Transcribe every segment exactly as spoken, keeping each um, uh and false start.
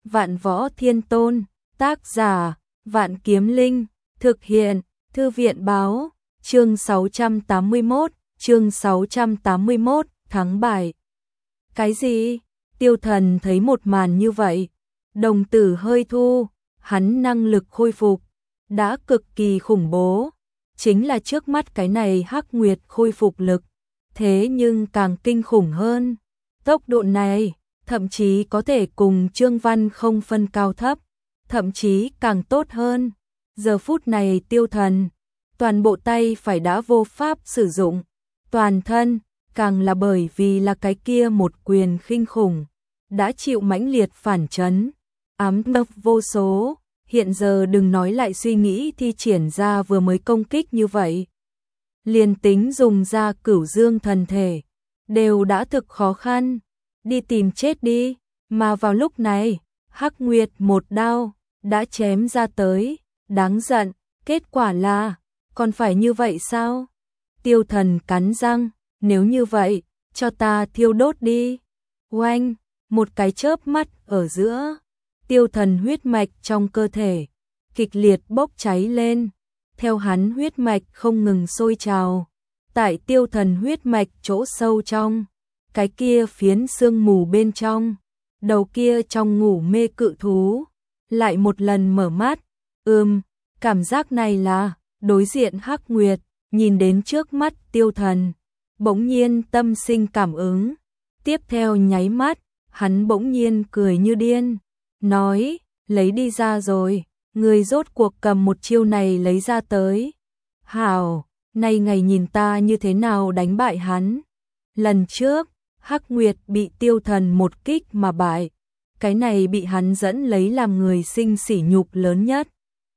Vạn Võ Thiên Tôn, tác giả, Vạn Kiếm Linh, thực hiện, Thư viện báo, chương sáu trăm tám mươi mốt, chương sáu trăm tám mươi mốt, thắng bài. Cái gì? Tiêu Thần thấy một màn như vậy, đồng tử hơi thu, hắn năng lực khôi phục, đã cực kỳ khủng bố, chính là trước mắt cái này Hắc Nguyệt khôi phục lực, thế nhưng càng kinh khủng hơn, tốc độ này, thậm chí có thể cùng Trương Văn không phân cao thấp, thậm chí càng tốt hơn. Giờ phút này Tiêu Thần, toàn bộ tay phải đã vô pháp sử dụng, toàn thân, càng là bởi vì là cái kia một quyền khinh khủng, đã chịu mãnh liệt phản chấn, ám độc vô số, hiện giờ đừng nói lại suy nghĩ thi triển ra vừa mới công kích như vậy. Liền tính dùng ra Cửu Dương thần thể, đều đã thực khó khăn, đi tìm chết đi, mà vào lúc này, Hắc Nguyệt một đao, đã chém ra tới, đáng giận, kết quả là, còn phải như vậy sao? Tiêu Thần cắn răng, nếu như vậy, cho ta thiêu đốt đi. Oanh, một cái chớp mắt ở giữa, Tiêu Thần huyết mạch trong cơ thể, kịch liệt bốc cháy lên, theo hắn huyết mạch không ngừng sôi trào, tại Tiêu Thần huyết mạch chỗ sâu trong, cái kia phiến sương mù bên trong, đầu kia trong ngủ mê cự thú, lại một lần mở mắt, ừm, cảm giác này là, đối diện Hắc Nguyệt, nhìn đến trước mắt Tiêu Thần, bỗng nhiên tâm sinh cảm ứng, tiếp theo nháy mắt, hắn bỗng nhiên cười như điên, nói, lấy đi ra rồi, người rốt cuộc cầm một chiêu này lấy ra tới. Hảo, nay ngày nhìn ta như thế nào đánh bại hắn. Lần trước, Hắc Nguyệt bị Tiêu Thần một kích mà bại, cái này bị hắn dẫn lấy làm người sinh sỉ nhục lớn nhất.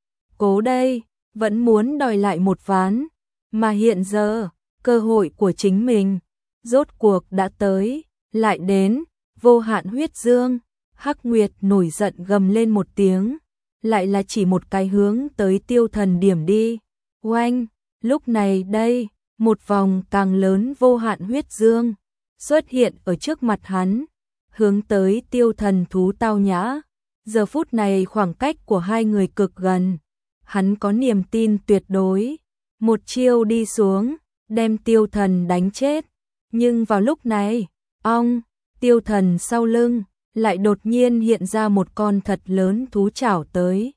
Cố đây, vẫn muốn đòi lại một ván, mà hiện giờ, cơ hội của chính mình, rốt cuộc đã tới, lại đến, vô hạn huyết dương, Hắc Nguyệt nổi giận gầm lên một tiếng, lại là chỉ một cái hướng tới Tiêu Thần điểm đi, oanh, lúc này đây, một vòng càng lớn vô hạn huyết dương, xuất hiện ở trước mặt hắn, hướng tới Tiêu Thần thú tao nhã, giờ phút này khoảng cách của hai người cực gần, hắn có niềm tin tuyệt đối, một chiêu đi xuống, đem Tiêu Thần đánh chết, nhưng vào lúc này, ong, Tiêu Thần sau lưng, lại đột nhiên hiện ra một con thật lớn thú chảo tới.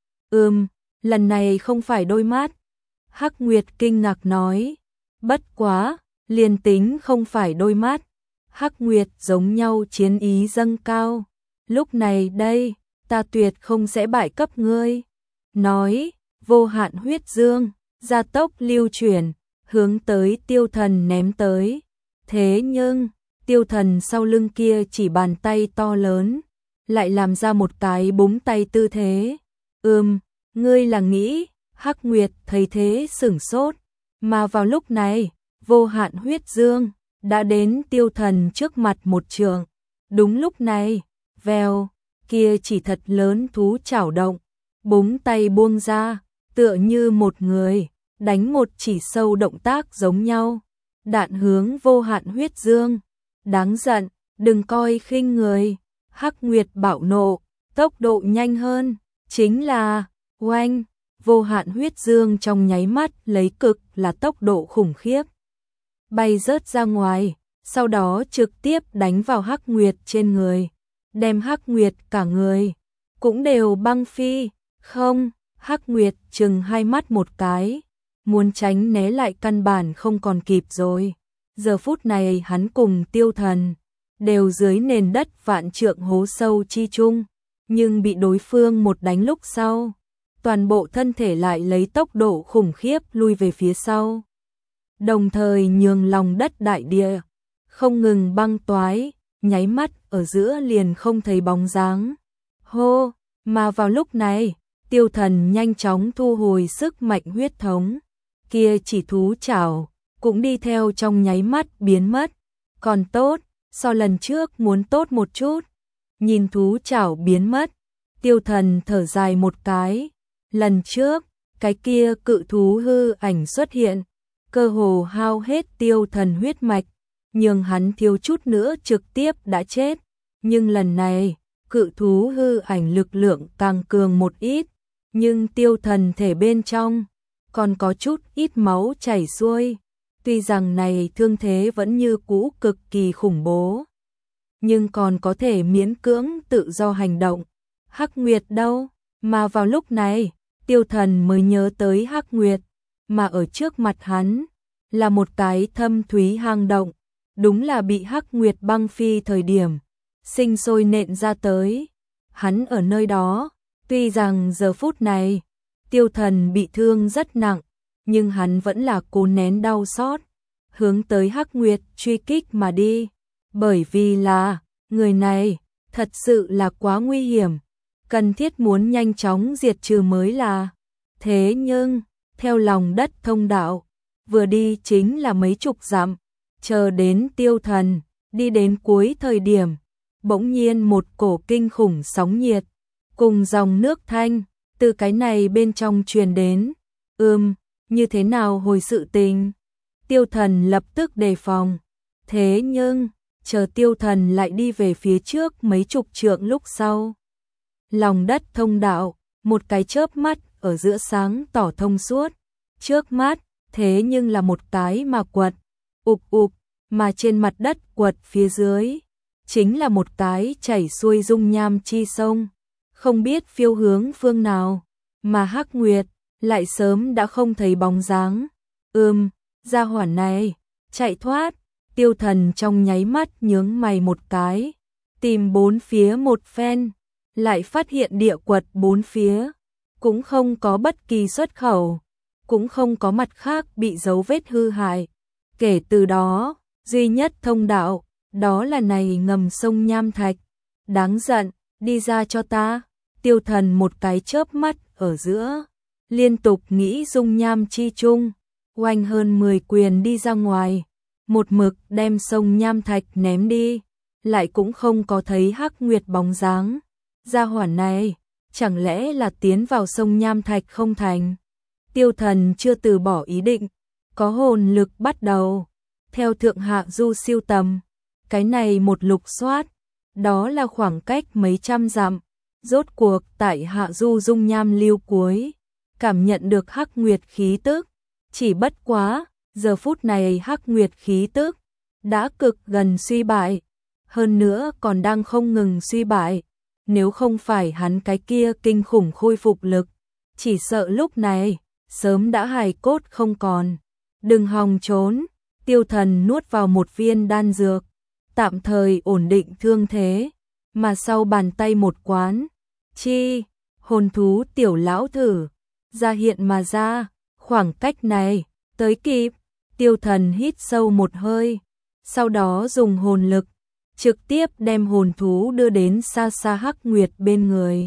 Ừm, lần này không phải đôi mắt, Hắc Nguyệt kinh ngạc nói, bất quá, liền tính không phải đôi mắt, Hắc Nguyệt giống nhau chiến ý dâng cao, lúc này đây, ta tuyệt không sẽ bại cấp ngươi. Nói, vô hạn huyết dương, gia tốc lưu chuyển, hướng tới Tiêu Thần ném tới. Thế nhưng, Tiêu Thần sau lưng kia chỉ bàn tay to lớn, lại làm ra một cái búng tay tư thế. Ừm, ngươi là nghĩ, Hắc Nguyệt thấy thế sửng sốt, mà vào lúc này, vô hạn huyết dương, đã đến Tiêu Thần trước mặt một trường. Đúng lúc này, vèo, kia chỉ thật lớn thú chảo động, búng tay buông ra, tựa như một người, đánh một chỉ sâu động tác giống nhau. Đạn hướng vô hạn huyết dương, đáng giận, đừng coi khinh người. Hắc Nguyệt bạo nộ, tốc độ nhanh hơn, chính là, oanh, vô hạn huyết dương trong nháy mắt lấy cực là tốc độ khủng khiếp. Bay rớt ra ngoài, sau đó trực tiếp đánh vào Hắc Nguyệt trên người, đem Hắc Nguyệt cả người, cũng đều băng phi, không, Hắc Nguyệt chừng hai mắt một cái, muốn tránh né lại căn bản không còn kịp rồi. Giờ phút này hắn cùng Tiêu Thần, đều dưới nền đất vạn trượng hố sâu chi chung, nhưng bị đối phương một đánh lúc sau, toàn bộ thân thể lại lấy tốc độ khủng khiếp lui về phía sau. Đồng thời nhường lòng đất đại địa, không ngừng băng toái, nháy mắt ở giữa liền không thấy bóng dáng. Hô, mà vào lúc này, Tiêu Thần nhanh chóng thu hồi sức mạnh huyết thống, kia chỉ thú chảo, cũng đi theo trong nháy mắt biến mất, còn tốt, so lần trước muốn tốt một chút. Nhìn thú chảo biến mất, Tiêu Thần thở dài một cái, lần trước, cái kia cự thú hư ảnh xuất hiện, cơ hồ hao hết Tiêu Thần huyết mạch, nhường hắn thiếu chút nữa trực tiếp đã chết, nhưng lần này, cự thú hư ảnh lực lượng càng cường một ít, nhưng tiêu thần thể bên trong còn có chút ít máu chảy xuôi. Tuy rằng này thương thế vẫn như cũ cực kỳ khủng bố, nhưng còn có thể miễn cưỡng tự do hành động. Hắc Nguyệt đâu? Mà vào lúc này, tiêu thần mới nhớ tới Hắc Nguyệt, mà ở trước mặt hắn là một cái thâm thúy hang động, đúng là bị Hắc Nguyệt băng phi thời điểm sinh sôi nện ra tới. Hắn ở nơi đó, tuy rằng giờ phút này tiêu thần bị thương rất nặng, nhưng hắn vẫn là cố nén đau xót, hướng tới Hắc Nguyệt truy kích mà đi, bởi vì là người này thật sự là quá nguy hiểm, cần thiết muốn nhanh chóng diệt trừ mới là. Thế nhưng, theo lòng đất thông đạo, vừa đi chính là mấy chục dặm, chờ đến tiêu thần đi đến cuối thời điểm, bỗng nhiên một cổ kinh khủng sóng nhiệt cùng dòng nước thanh từ cái này bên trong truyền đến. Ừm, như thế nào hồi sự tình? Tiêu thần lập tức đề phòng. Thế nhưng, chờ tiêu thần lại đi về phía trước mấy chục trượng lúc sau, lòng đất thông đạo, một cái chớp mắt ở giữa sáng tỏ thông suốt, trước mắt, thế nhưng là một cái mà quật, ụp ụp, mà trên mặt đất quật phía dưới, chính là một cái chảy xuôi dung nham chi sông, không biết phiêu hướng phương nào, mà Hắc Nguyệt lại sớm đã không thấy bóng dáng. Ừm, gia hỏa này, chạy thoát. Tiêu thần trong nháy mắt nhướng mày một cái, tìm bốn phía một phen, lại phát hiện địa quật bốn phía cũng không có bất kỳ xuất khẩu, cũng không có mặt khác bị dấu vết hư hại. Kể từ đó, duy nhất thông đạo, đó là này ngầm sông nham thạch. Đáng giận, đi ra cho ta. Tiêu thần một cái chớp mắt ở giữa, liên tục nghĩ dung nham chi chung, oanh hơn mười quyền đi ra ngoài, một mực đem sông nham thạch ném đi, lại cũng không có thấy Hắc Nguyệt bóng dáng. Gia hỏa này, chẳng lẽ là tiến vào sông nham thạch không thành? Tiêu thần chưa từ bỏ ý định, có hồn lực bắt đầu, theo thượng hạ du siêu tầm, cái này một lục soát, đó là khoảng cách mấy trăm dặm, rốt cuộc tại hạ du dung nham lưu cuối, cảm nhận được Hắc Nguyệt khí tức, chỉ bất quá, giờ phút này Hắc Nguyệt khí tức đã cực gần suy bại, hơn nữa còn đang không ngừng suy bại, nếu không phải hắn cái kia kinh khủng khôi phục lực, chỉ sợ lúc này sớm đã hài cốt không còn. Đừng hòng trốn. Tiêu thần nuốt vào một viên đan dược, tạm thời ổn định thương thế, mà sau bàn tay một quán, chi, hồn thú tiểu lão thử, ra hiện mà ra, khoảng cách này, tới kịp. Tiêu thần hít sâu một hơi, sau đó dùng hồn lực, trực tiếp đem hồn thú đưa đến xa xa Hắc Nguyệt bên người.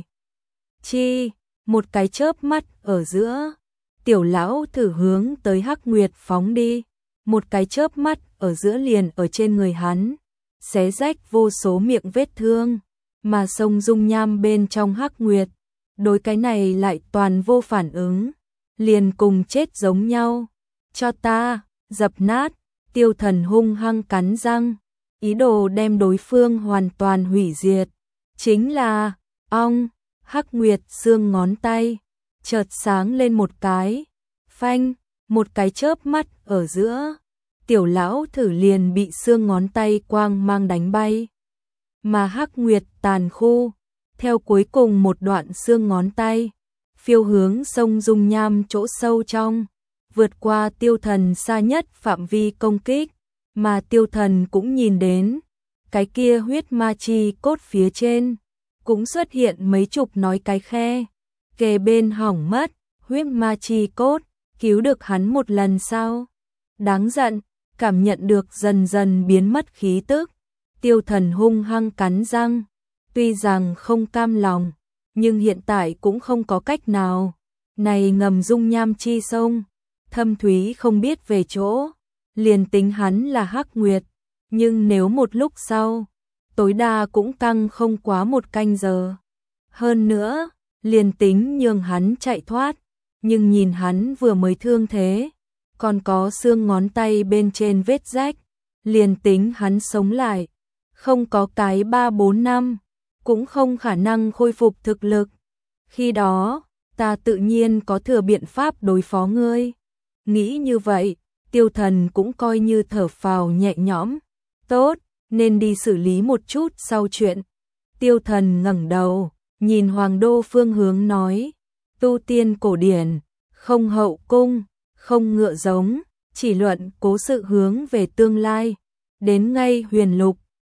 Chi, một cái chớp mắt ở giữa, tiểu lão thử hướng tới Hắc Nguyệt phóng đi, một cái chớp mắt ở giữa liền ở trên người hắn, xé rách vô số miệng vết thương, mà sông dung nham bên trong Hắc Nguyệt, đối cái này lại toàn vô phản ứng, liền cùng chết giống nhau. Cho ta, dập nát. Tiêu thần hung hăng cắn răng, ý đồ đem đối phương hoàn toàn hủy diệt. Chính là, ong, Hắc Nguyệt xương ngón tay, chợt sáng lên một cái, phanh, một cái chớp mắt ở giữa, tiểu lão thử liền bị xương ngón tay quang mang đánh bay. Mà Hắc Nguyệt tàn khu, theo cuối cùng một đoạn xương ngón tay, phiêu hướng sông dung nham chỗ sâu trong, vượt qua tiêu thần xa nhất phạm vi công kích, mà tiêu thần cũng nhìn đến, cái kia huyết ma chi cốt phía trên, cũng xuất hiện mấy chục nói cái khe, kề bên hỏng mất, huyết ma chi cốt, cứu được hắn một lần sau. Đáng giận, cảm nhận được dần dần biến mất khí tức, tiêu thần hung hăng cắn răng, tuy rằng không cam lòng, nhưng hiện tại cũng không có cách nào, này ngầm dung nham chi sông, thâm thúy không biết về chỗ, liền tính hắn là Hắc Nguyệt, nhưng nếu một lúc sau, tối đa cũng căng không quá một canh giờ. Hơn nữa, liền tính nhường hắn chạy thoát, nhưng nhìn hắn vừa mới thương thế, còn có xương ngón tay bên trên vết rách, liền tính hắn sống lại, không có cái ba bốn năm, cũng không khả năng khôi phục thực lực. Khi đó, ta tự nhiên có thừa biện pháp đối phó ngươi. Nghĩ như vậy, Tiêu Thần cũng coi như thở phào nhẹ nhõm. Tốt, nên đi xử lý một chút sau chuyện. Tiêu Thần ngẩng đầu, nhìn Hoàng đô phương hướng nói, tu tiên cổ điển, không hậu cung, không ngựa giống, chỉ luận cố sự hướng về tương lai. Đến ngay Huyền Lục,